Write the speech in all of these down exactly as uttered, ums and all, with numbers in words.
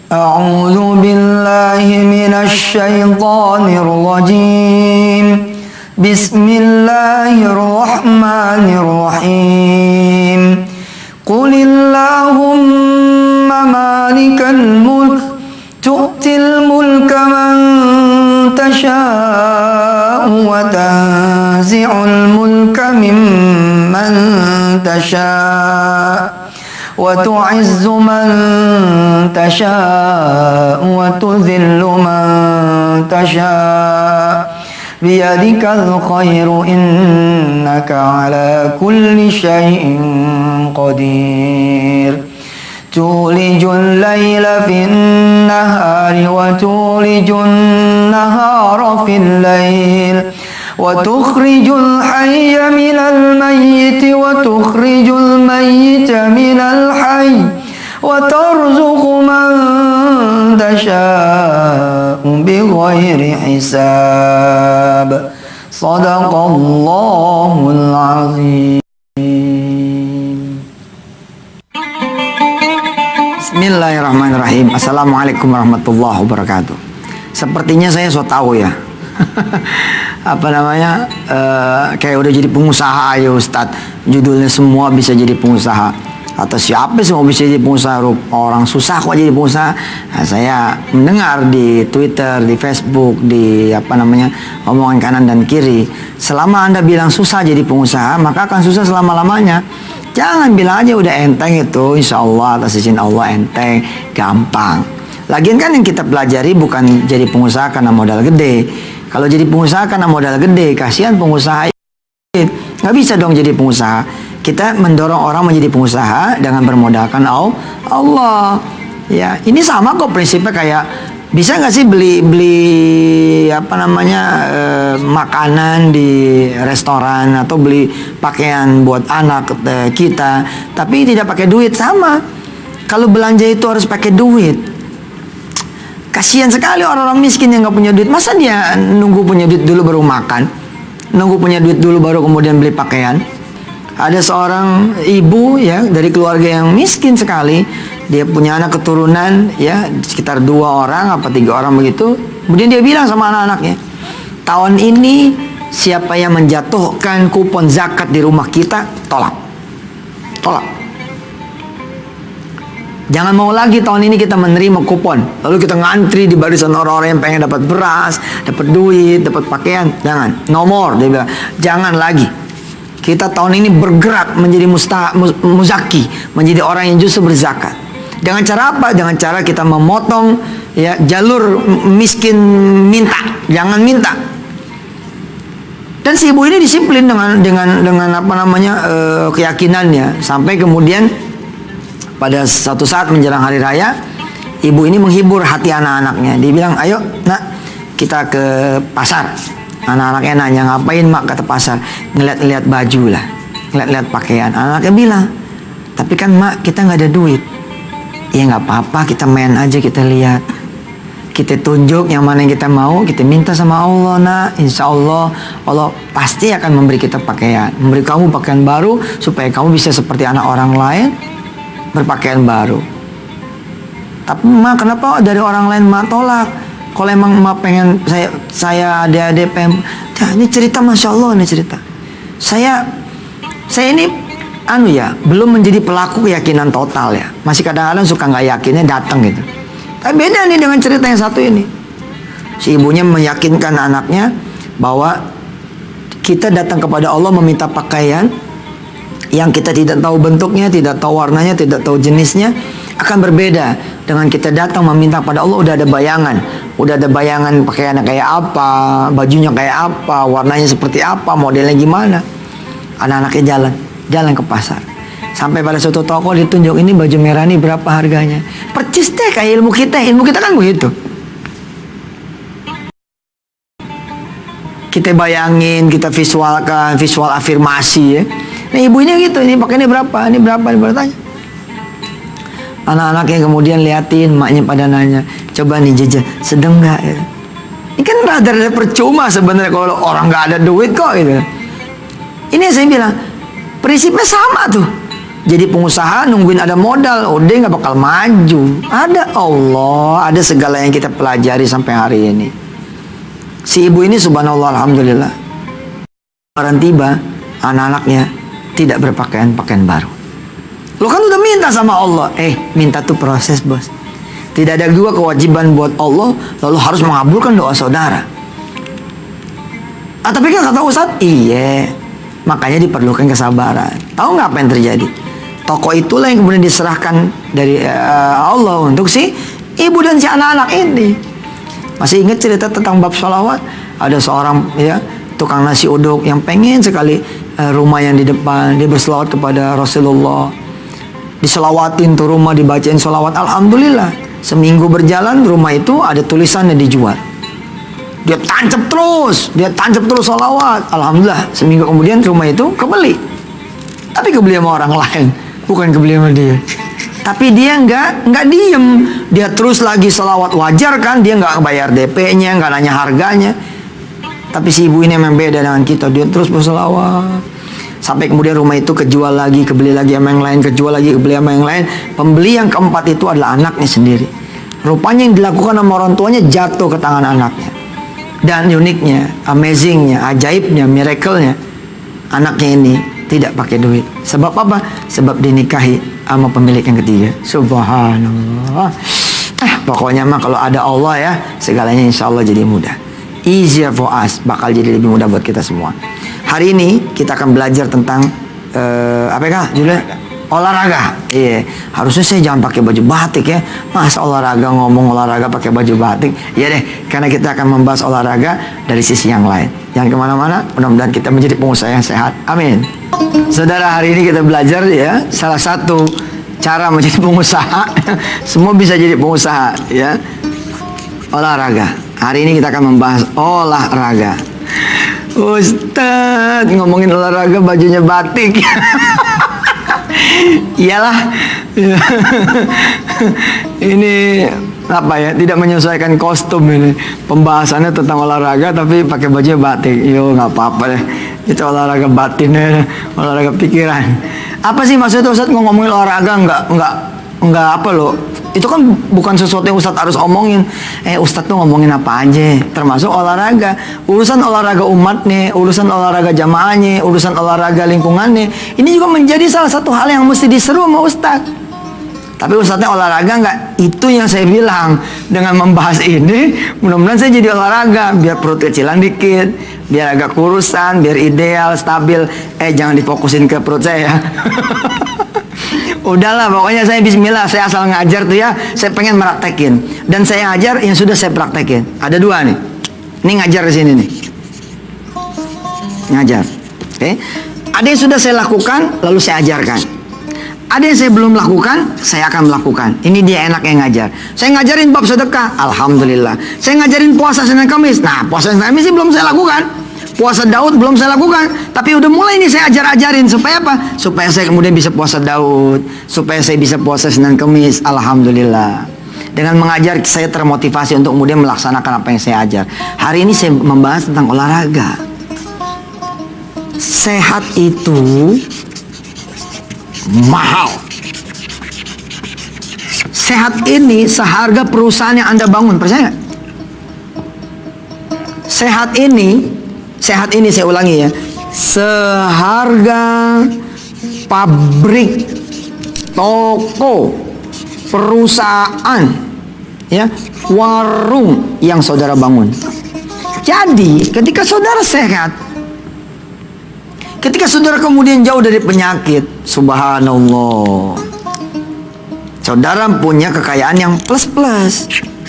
A'udzu billahi minasy syaithanir rajim. Bismillahirrahmanirrahim. Qulillahumma malikal mulk tu'til mulka man tasha'u wa tanzi'ul mulka mimman tasha'u wa tu'izzu man tasha'u wa tudhillu man tasha'u biyadikal khairu innaka ala kulli syai'in qadir. Tulijul layla fin nahari wa tulijun nahara fil layl wa tukhrijul hayya minal mayyiti wa tukhrijul mayyita minal hayy wa tarzuqu man tasha'u bighairi hisab. Shadaqallahul azim. Bismillahirrahmanirrahim. Assalamualaikum warahmatullahi wabarakatuh. Sepertinya saya so tahu ya. Apa namanya? Uh, kayak udah jadi pengusaha ya Ustadz. Judulnya semua bisa jadi pengusaha. Atau siapa semua bisa jadi pengusaha? Orang susah kok jadi pengusaha. Nah, saya mendengar di Twitter, di Facebook, di apa namanya omongan kanan dan kiri. Selama Anda bilang susah jadi pengusaha, maka akan susah selama-lamanya. Jangan bilang aja udah enteng itu, insya Allah atas izin Allah enteng, gampang. Lagian kan yang kita pelajari bukan jadi pengusaha karena modal gede. Kalau jadi pengusaha karena modal gede, kasihan pengusaha. Nggak bisa dong jadi pengusaha. Kita mendorong orang menjadi pengusaha dengan bermodalkan Allah. Ya, ini sama kok prinsipnya kayak bisa nggak sih beli beli apa namanya eh, makanan di restoran atau beli pakaian buat anak eh, kita, tapi tidak pakai duit. Sama. Kalau belanja itu harus pakai duit. Kasihan sekali orang-orang miskin yang nggak punya duit. Masa dia nunggu punya duit dulu baru makan? Nunggu punya duit dulu baru kemudian beli pakaian? Ada seorang ibu ya dari keluarga yang miskin sekali. Dia punya anak keturunan ya sekitar dua orang apa tiga orang begitu. Kemudian dia bilang sama anak-anaknya, tahun ini siapa yang menjatuhkan kupon zakat di rumah kita, tolak, tolak. Jangan mau lagi tahun ini kita menerima kupon. Lalu kita ngantri di barisan orang-orang yang pengen dapat beras, dapat duit, dapat pakaian. Jangan, no more. Dia bilang, jangan lagi. Kita tahun ini bergerak menjadi musta, muzaki, menjadi orang yang justru berzakat. Dengan cara apa? Dengan cara kita memotong ya jalur miskin minta, jangan minta. Dan si ibu ini disiplin dengan dengan dengan apa namanya uh, keyakinannya, sampai kemudian pada suatu saat menjelang hari raya, ibu ini menghibur hati anak-anaknya. Dia bilang, ayo nak kita ke pasar. Anak-anaknya nanya, ngapain mak? Kata pasar, ngeliat-ngeliat baju lah, ngeliat-ngeliat pakaian. Anak-anaknya bilang, tapi kan mak kita nggak ada duit. Ya nggak apa-apa, kita main aja, kita lihat, kita tunjuk yang mana yang kita mau, kita minta sama Allah nak. Insya Allah Allah pasti akan memberi kita pakaian, memberi kamu pakaian baru supaya kamu bisa seperti anak orang lain berpakaian baru. Tapi mak kenapa dari orang lain mak tolak? Kalau emang mak pengen saya saya adik-adik pengen, ya, ini cerita masya Allah, ini cerita. Saya saya ini anu ya belum menjadi pelaku keyakinan total ya. Masih kadang-kadang suka nggak yakinnya datang gitu. Tapi beda nih dengan cerita yang satu ini. Si ibunya meyakinkan anaknya bahwa kita datang kepada Allah meminta pakaian yang kita tidak tahu bentuknya, tidak tahu warnanya, tidak tahu jenisnya, akan berbeda dengan kita datang meminta pada Allah. Udah ada bayangan, udah ada bayangan pakaiannya kayak apa, bajunya kayak apa, warnanya seperti apa, modelnya gimana. Anak-anaknya jalan, jalan ke pasar. Sampai pada suatu toko ditunjuk, ini baju merah ini berapa harganya. Percis deh kayak ilmu kita, ilmu kita kan begitu. Kita bayangin, kita visualkan, visual afirmasi ya. Nah ibu ini gitu, ini pakainya berapa, ini berapa, ini berapa tanya. Anak-anaknya kemudian liatin, maknya pada nanya, coba nih jajan, sedang nggak? Ya? Ini kan rada-rada percuma sebenarnya kalau orang nggak ada duit kok gitu. Ini yang saya bilang, prinsipnya sama tuh. jadi pengusaha nungguin ada modal, oh dia nggak bakal maju. Ada Allah, ada segala yang kita pelajari sampai hari ini. Si ibu ini subhanallah alhamdulillah, lebaran tiba, anak-anaknya tidak berpakaian pakaian baru. Lo kan udah minta sama Allah, eh minta tuh proses bos. Tidak ada dua kewajiban buat Allah lalu harus mengabulkan doa saudara. Ah, tapi kan kata Ustadz, iya, makanya diperlukan kesabaran. Tahu nggak apa yang terjadi? Toko itulah yang kemudian diserahkan dari uh, Allah untuk si ibu dan si anak-anak ini. Masih ingat cerita tentang bab sholawat? Ada seorang ya tukang nasi uduk yang pengen sekali uh, rumah yang di depan, dia berselawat kepada Rasulullah. Diselawatin tuh rumah, dibacain sholawat, alhamdulillah. Seminggu berjalan rumah itu ada tulisannya dijual. Dia tancap terus, dia tancap terus sholawat. Alhamdulillah, seminggu kemudian rumah itu kebeli. Tapi kebeli sama orang lain, bukan kebeli sama dia. Tapi dia nggak nggak diem, dia terus lagi sholawat. Wajar kan, dia nggak bayar D P-nya, nggak nanya harganya. Tapi si ibu ini memang beda dengan kita, dia terus berselawat. Sampai kemudian rumah itu kejual lagi, kebeli lagi sama yang lain, kejual lagi, kebeli sama yang lain. Pembeli yang keempat itu adalah anaknya sendiri. Rupanya yang dilakukan sama orang tuanya jatuh ke tangan anaknya. Dan uniknya, amazingnya, ajaibnya, miracle-nya, anaknya ini tidak pakai duit. Sebab apa? Sebab dinikahi sama pemilik yang ketiga. Subhanallah. Eh, pokoknya mah kalau ada Allah ya, segalanya insya Allah jadi mudah. Easier for us, bakal jadi lebih mudah buat kita semua. Hari ini kita akan belajar tentang uh, apa ya judulnya? Olahraga. Iya, harusnya saya jangan pakai baju batik ya. Masa olahraga ngomong olahraga pakai baju batik? Ya deh, karena kita akan membahas olahraga dari sisi yang lain. Jangan kemana-mana, mudah-mudahan kita menjadi pengusaha yang sehat. Amin. Saudara, hari ini kita belajar ya salah satu cara menjadi pengusaha. Semua bisa jadi pengusaha ya. Olahraga. Hari ini kita akan membahas olahraga. Ustadz, ngomongin olahraga bajunya batik. Iyalah. Ini apa ya, tidak menyesuaikan kostum ini. Pembahasannya tentang olahraga tapi pakai baju batik. Yo, nggak apa-apa deh. Itu olahraga batinnya, olahraga pikiran. Apa sih maksudnya Ustadz ngomongin olahraga? Nggak, nggak, nggak apa loh. Itu kan bukan sesuatu yang Ustadz harus omongin. Eh Ustadz tuh ngomongin apa aja, termasuk olahraga. Urusan olahraga umatnya, urusan olahraga jamaahnya, urusan olahraga lingkungannya, ini juga menjadi salah satu hal yang mesti diseru sama Ustadz. Tapi Ustadznya olahraga nggak? Itu yang saya bilang. Dengan membahas ini, mudah-mudahan saya jadi olahraga, biar perut kecilan dikit, biar agak kurusan, biar ideal, stabil. Eh jangan difokusin ke perut saya. Udahlah, pokoknya saya bismillah, saya asal ngajar tuh ya, saya pengen meraktekin. Dan saya ngajar yang sudah saya praktekin. Ada dua nih. Ini ngajar di sini nih. Ngajar. Oke. Okay. Ada yang sudah saya lakukan, lalu saya ajarkan. Ada yang saya belum lakukan, saya akan melakukan. Ini dia enak yang ngajar. Saya ngajarin bab sedekah, alhamdulillah. Saya ngajarin puasa Senin Kamis. Nah, puasa Senin Kamis sih belum saya lakukan. Puasa Daud belum saya lakukan, tapi udah mulai nih saya ajar-ajarin. Supaya apa? Supaya saya kemudian bisa puasa Daud, supaya saya bisa puasa Senin Kamis. Alhamdulillah. Dengan mengajar saya termotivasi untuk kemudian melaksanakan apa yang saya ajar. Hari ini saya membahas tentang olahraga. Sehat itu mahal. Sehat ini seharga perusahaan yang Anda bangun, percaya nggak? Sehat ini Sehat ini saya ulangi ya, seharga pabrik, toko, perusahaan, ya, warung yang saudara bangun. Jadi ketika saudara sehat, ketika saudara kemudian jauh dari penyakit, subhanallah, saudara punya kekayaan yang plus-plus.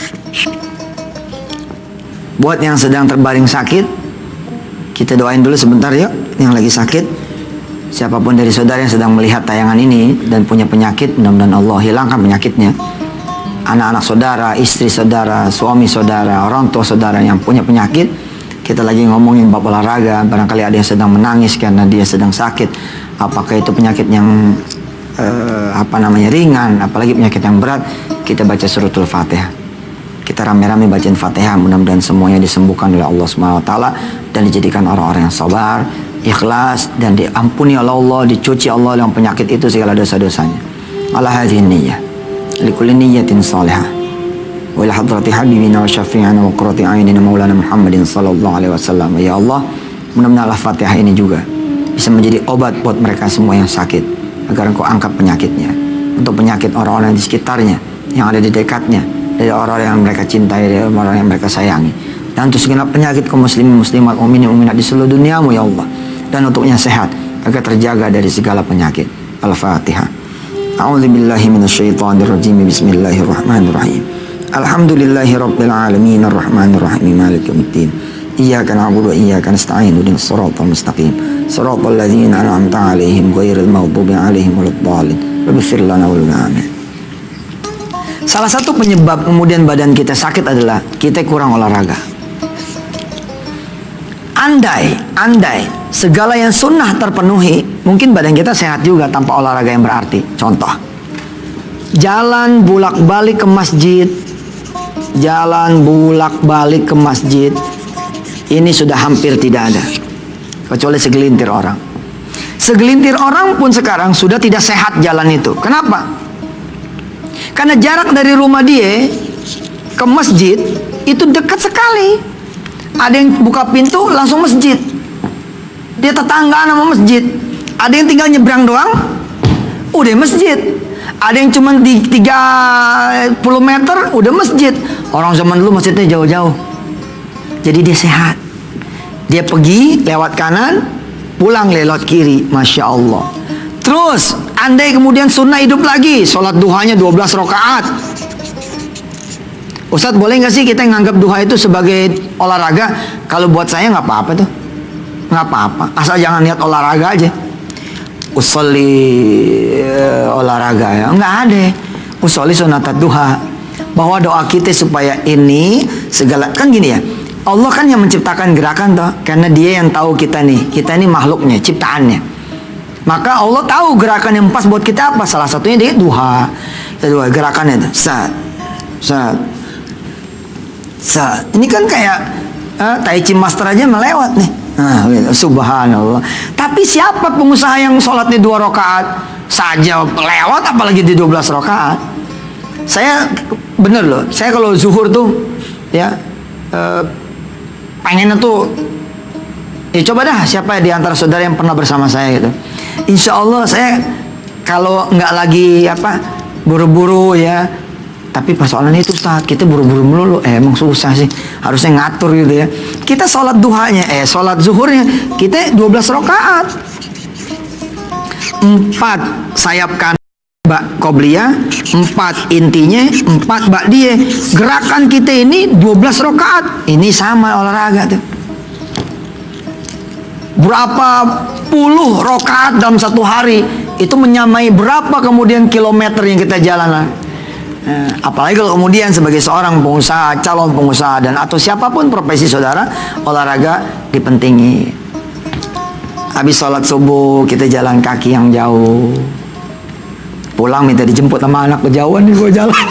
Buat yang sedang terbaring sakit, kita doain dulu sebentar yuk, yang lagi sakit. Siapapun dari saudara yang sedang melihat tayangan ini dan punya penyakit, mudah-mudahan Allah hilangkan penyakitnya. Anak-anak saudara, istri saudara, suami saudara, orang tua saudara yang punya penyakit. Kita lagi ngomongin bab olahraga. Barangkali ada yang sedang menangis karena dia sedang sakit. Apakah itu penyakit yang uh, apa namanya ringan, apalagi penyakit yang berat, kita baca suratul Fatihah. Kita rame-rame bacain Fatihah, mudah-mudahan semuanya disembuhkan oleh Allah subhanahu wa taala dan dijadikan orang-orang yang sabar ikhlas dan diampuni oleh Allah, dicuci Allah dengan penyakit itu segala dosa-dosanya. Ala hadhihi niyyah likulli niyyatin salihah wa ila hadrati habibina wa syafi'ina wa qurrati a'yunina maulana Muhammadin sallallahu alaihi wasallam. Ya Allah, mudah-mudahan Al-Fatihah ini juga bisa menjadi obat buat mereka semua yang sakit, agar Engkau angkat penyakitnya, untuk penyakit orang-orang di sekitarnya, yang ada di dekatnya, dari orang-orang yang mereka cintai, dari orang-orang yang mereka sayangi, dan untuk segala penyakit kaum muslimin muslimat mukminin mukminat di seluruh duniamu ya Allah, dan untuknya sehat agar terjaga dari segala penyakit. Al-Fatihah. A'udzubillahi minasyaitonirrajim. Bismillahirrahmanirrahim. Alhamdulillahirabbil alamin arrahmanir rahim maliki yaumiddin. Iyyaka na'budu wa iyyaka nasta'in ihdinas siratal mustaqim siratal ladzina an'amta 'alaihim ghairil maghdubi 'alaihim waladdallin. Ighfir lana wa lana. Amin. Salah satu penyebab kemudian badan kita sakit adalah kita kurang olahraga. Andai, andai segala yang sunnah terpenuhi, mungkin badan kita sehat juga tanpa olahraga yang berarti. Contoh, jalan bolak-balik ke masjid, jalan bolak-balik ke masjid, ini sudah hampir tidak ada, kecuali segelintir orang. Segelintir orang pun sekarang sudah tidak sehat jalan itu. Kenapa? Karena jarak dari rumah dia ke masjid itu dekat sekali. Ada yang buka pintu langsung masjid, dia tetanggaan sama masjid. Ada yang tinggal nyebrang doang, udah masjid. Ada yang cuma di tiga puluh meter udah masjid. Orang zaman dulu masjidnya jauh-jauh. Jadi dia sehat. Dia pergi lewat kanan, pulang lewat kiri. Masya Allah. Terus andai kemudian sunnah hidup lagi, sholat duhanya dua belas rakaat. Ustadz, boleh nggak sih kita nganggap duha itu sebagai olahraga? Kalau buat saya nggak apa-apa tuh, nggak apa-apa. Asal jangan niat olahraga aja. Usolli uh, olahraga ya, nggak ada. Usolli sunatat duha. Bahwa doa kita supaya ini segala, kan gini ya. Allah kan yang menciptakan gerakan toh, karena Dia yang tahu kita nih, kita ini makhluknya, ciptaannya. Maka Allah tahu gerakan yang pas buat kita apa. Salah satunya dia duha. Kedua gerakannya itu saat, saat. Sa, ini kan kayak eh, Tai Chi Master aja melewat nih. Nah, gitu. Subhanallah. Tapi siapa pengusaha yang sholatnya dua rakaat saja lewat, apalagi di dua belas rakaat? Saya bener loh. Saya kalau zuhur tuh ya eh, pengennya tuh ya coba dah siapa di antara saudara yang pernah bersama saya gitu. Insya Allah saya kalau nggak lagi apa buru-buru ya. Tapi persoalannya itu Ustaz, kita buru-buru melulu, eh emang susah sih, harusnya ngatur gitu ya. Kita sholat duhanya, eh sholat zuhurnya, kita dua belas rakaat. Empat sayap kanan bak qobliyah, empat intinya, empat bak dia. Gerakan kita ini dua belas rakaat, ini sama olahraga tuh. Berapa puluh rakaat dalam satu hari, itu menyamai berapa kemudian kilometer yang kita jalan. Nah, apalagi kalau kemudian sebagai seorang pengusaha, calon pengusaha dan atau siapapun profesi saudara, olahraga dipentingi. Habis sholat subuh kita jalan kaki yang jauh, pulang minta dijemput sama anak, kejauhan nih gua jalan.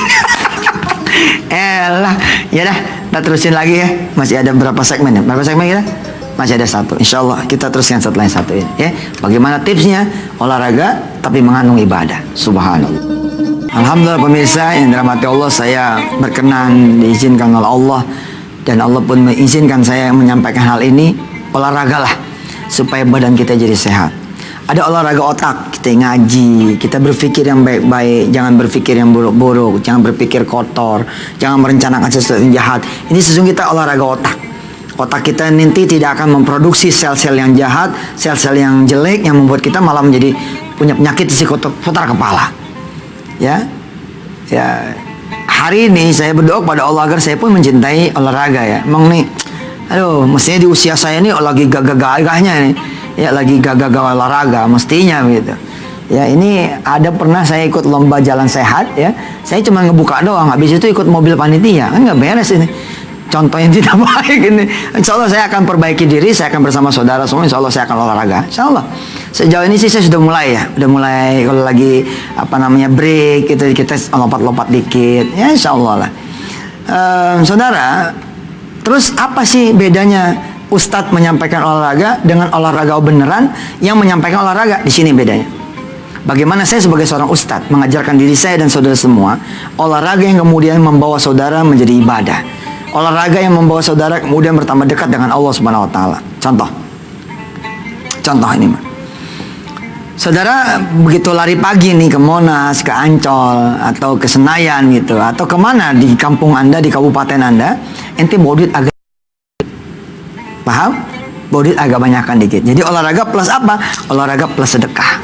Elah, ya dah, kita terusin lagi ya. Masih ada berapa segmen ya? Berapa segmen kita? Masih ada satu. Insya Allah kita teruskan setelah yang satu ini ya. Bagaimana tipsnya olahraga tapi mengandung ibadah. Subhanallah. Alhamdulillah pemirsa yang dirahmati Allah, saya berkenan diizinkan oleh Allah dan Allah pun mengizinkan saya menyampaikan hal ini. Olahragalah supaya badan kita jadi sehat. Ada olahraga otak, kita ngaji, kita berpikir yang baik-baik, jangan berpikir yang buruk-buruk, jangan berpikir kotor, jangan merencanakan sesuatu yang jahat. Ini sesungguhnya kita olahraga otak. Otak kita nanti tidak akan memproduksi sel-sel yang jahat, sel-sel yang jelek yang membuat kita malah menjadi punya penyakit seputar kepala. Ya, ya. Hari ini saya berdoa pada Allah agar saya pun mencintai olahraga ya. Emang nih, aduh, mestinya di usia saya ini lagi gagah-gagahnya nih, ya lagi gagah-gagah olahraga, mestinya begitu. Ya ini ada pernah saya ikut lomba jalan sehat ya. Saya cuma ngebuka doang, habis itu ikut mobil panitia, kan nggak beres ini. Contoh yang tidak baik ini. Insya Allah saya akan perbaiki diri, saya akan bersama saudara semua. Insya Allah saya akan olahraga. Insya Allah. Sejauh ini sih saya sudah mulai ya, udah mulai kalau lagi apa namanya break gitu kita lompat-lompat dikit. Ya Insya Allah lah. Uh, saudara, terus apa sih bedanya Ustadz menyampaikan olahraga dengan olahraga beneran yang menyampaikan olahraga. Di sini bedanya. Bagaimana saya sebagai seorang ustadz mengajarkan diri saya dan saudara semua olahraga yang kemudian membawa saudara menjadi ibadah. Olahraga yang membawa saudara kemudian bertambah dekat dengan Allah Subhanahu wa taala. Contoh. Contoh ini, Mas. Saudara begitu lari pagi nih ke Monas, ke Ancol, atau ke Senayan gitu, atau kemana di kampung Anda, di kabupaten Anda, ente bawa duit agak, paham? Bawa duit agak banyakan dikit. Jadi olahraga plus apa? Olahraga plus sedekah.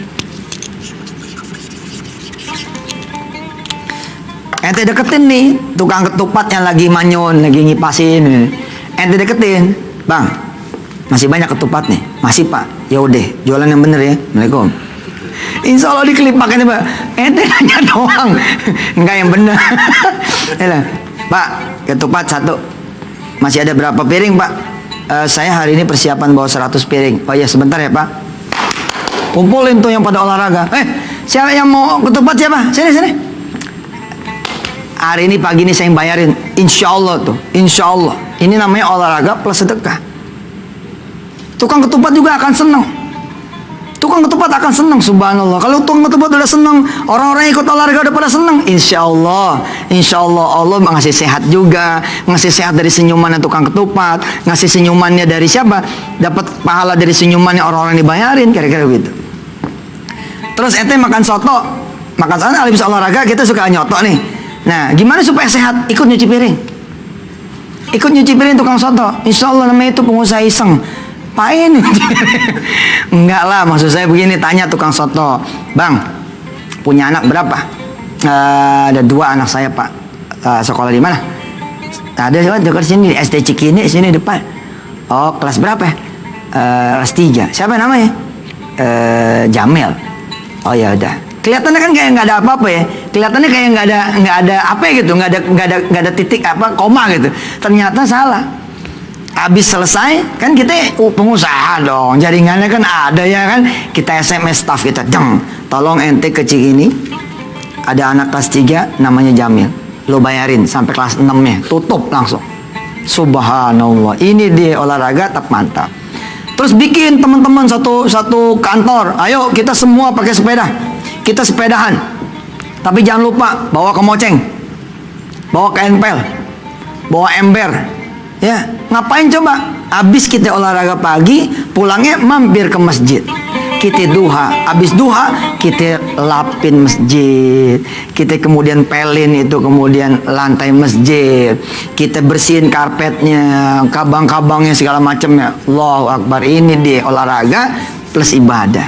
Ente deketin nih tukang ketupat yang lagi manyun, lagi ngipasin. Ente deketin, bang, masih banyak ketupat nih. Masih pak, ya udah jualan yang bener ya. Assalamualaikum. Insya Allah diklip pakainya pak. Ente nanya doang, enggak yang bener. Pak, ketupat satu. Masih ada berapa piring pak? Uh, saya hari ini persiapan bawa seratus piring. Oh ya sebentar ya pak. Kumpulin tuh yang pada olahraga. Eh, siapa yang mau ketupat siapa? Sini sini. Hari ini pagi ini saya yang bayarin. Insya Allah tuh, insya Allah. Ini namanya olahraga plus sedekah. Tukang ketupat juga akan senang. Tukang ketupat akan senang, subhanallah. Kalau tukang ketupat udah senang, orang-orang yang ikut olahraga udah pada senang. Insya Allah, insya Allah Allah ngasih sehat juga, ngasih sehat dari senyumannya tukang ketupat, ngasih senyumannya dari siapa? Dapat pahala dari senyumannya orang-orang dibayarin, kira-kira begitu. Terus ente makan soto, makan soto, habis olahraga kita suka nyoto nih. Nah, gimana supaya sehat? Ikut nyuci piring. Ikut nyuci piring tukang soto. Insya Allah namanya itu pengusaha iseng. Pain. Enggak lah, maksud saya begini, tanya tukang soto, bang, punya anak berapa? Uh, ada dua anak saya pak. Uh, sekolah di mana? Ada dekat sini, S D Cikini, sini depan. Oh, kelas berapa? Uh, kelas tiga. Siapa namanya? Uh, Jamil. Oh ya udah. Kelihatannya kan kayak nggak ada apa-apa ya. Kelihatannya kayak nggak ada nggak ada apa ya gitu, nggak ada nggak ada nggak ada titik apa koma gitu. Ternyata salah. Habis selesai kan kita uh, pengusaha dong, jaringannya kan ada ya kan. Kita S M S staff kita, deng, tolong ente kecil ini ada anak kelas tiga namanya Jamil, lo bayarin sampai kelas enam nya, tutup langsung. Subhanallah, ini dia olahraga tak mantap. Terus bikin teman-teman satu satu kantor, ayo kita semua pakai sepeda, kita sepedahan, tapi jangan lupa bawa kemoceng, bawa kaenpel, bawa ember. Ya, ngapain coba? Habis kita olahraga pagi, pulangnya mampir ke masjid. Kita duha, habis duha kita lapin masjid. Kita kemudian pelin itu kemudian lantai masjid. Kita bersihin karpetnya, kabang-kabangnya segala macamnya. Allahu Akbar, ini dia olahraga plus ibadah.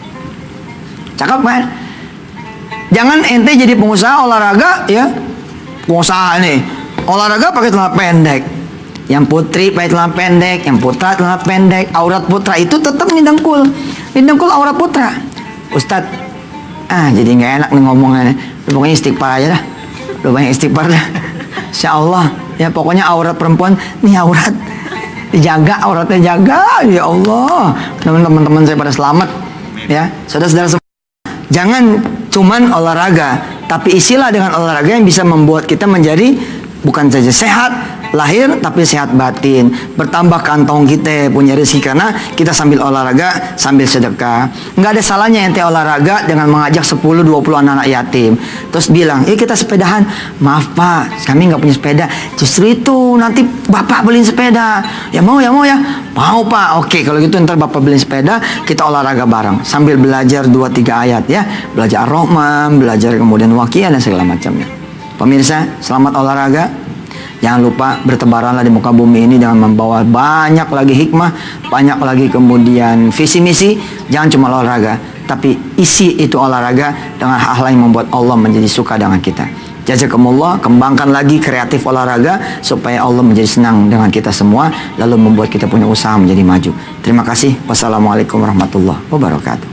Cakep kan? Jangan ente jadi pengusaha olahraga ya. Pengusaha nih, olahraga pakai celana pendek. Yang putri pakai celana pendek, yang putra celana pendek. Aurat putra itu tetap nidangkul, nidangkul aurat putra. Ustadz, ah jadi nggak enak nih ngomongnya. Pokoknya istighfar aja dah, udah banyak istighfar dah. Insya Allah ya, pokoknya aurat perempuan nih aurat dijaga, auratnya jaga. Ya Allah, teman-teman saya pada selamat ya. Saudara-saudara semua, jangan cuman olahraga, tapi isilah dengan olahraga yang bisa membuat kita menjadi bukan saja sehat lahir, tapi sehat batin. Bertambah kantong kita punya rezeki karena kita sambil olahraga, sambil sedekah. Nggak ada salahnya ente olahraga dengan mengajak sepuluh dua puluh anak-anak yatim. Terus bilang, eh kita sepedahan. Maaf pak, kami nggak punya sepeda. Justru itu nanti bapak beliin sepeda. Ya mau ya mau ya. Mau pak. Oke kalau gitu ntar bapak beliin sepeda, kita olahraga bareng. Sambil belajar dua tiga ayat ya. Belajar Ar-Rahman, belajar kemudian Waqiah dan segala macamnya. Pemirsa, selamat olahraga. Jangan lupa bertebaranlah di muka bumi ini dengan membawa banyak lagi hikmah, banyak lagi kemudian visi misi. Jangan cuma olahraga, tapi isi itu olahraga dengan hal-hal yang membuat Allah menjadi suka dengan kita. Jazakumullah, kembangkan lagi kreatif olahraga supaya Allah menjadi senang dengan kita semua, lalu membuat kita punya usaha menjadi maju. Terima kasih. Wassalamualaikum warahmatullahi wabarakatuh.